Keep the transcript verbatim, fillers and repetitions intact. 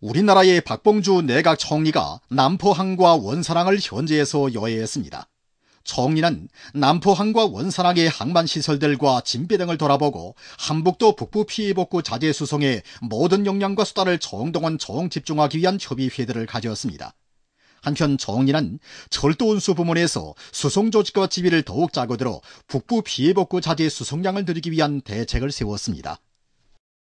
우리나라의 박봉주 내각 총리가 남포항과 원산항을 현지에서 여해했습니다. 총리는 남포항과 원산항의 항만시설들과 진배 등을 돌아보고 한북도 북부 피해복구 자재 수송에 모든 역량과 수단을 총동원 총집중하기 위한 협의회들을 가졌습니다. 한편 총리는 철도운수 부문에서 수송 조직과 지휘를 더욱 짜고들어 북부 피해복구 자재 수송량을 늘리기 위한 대책을 세웠습니다.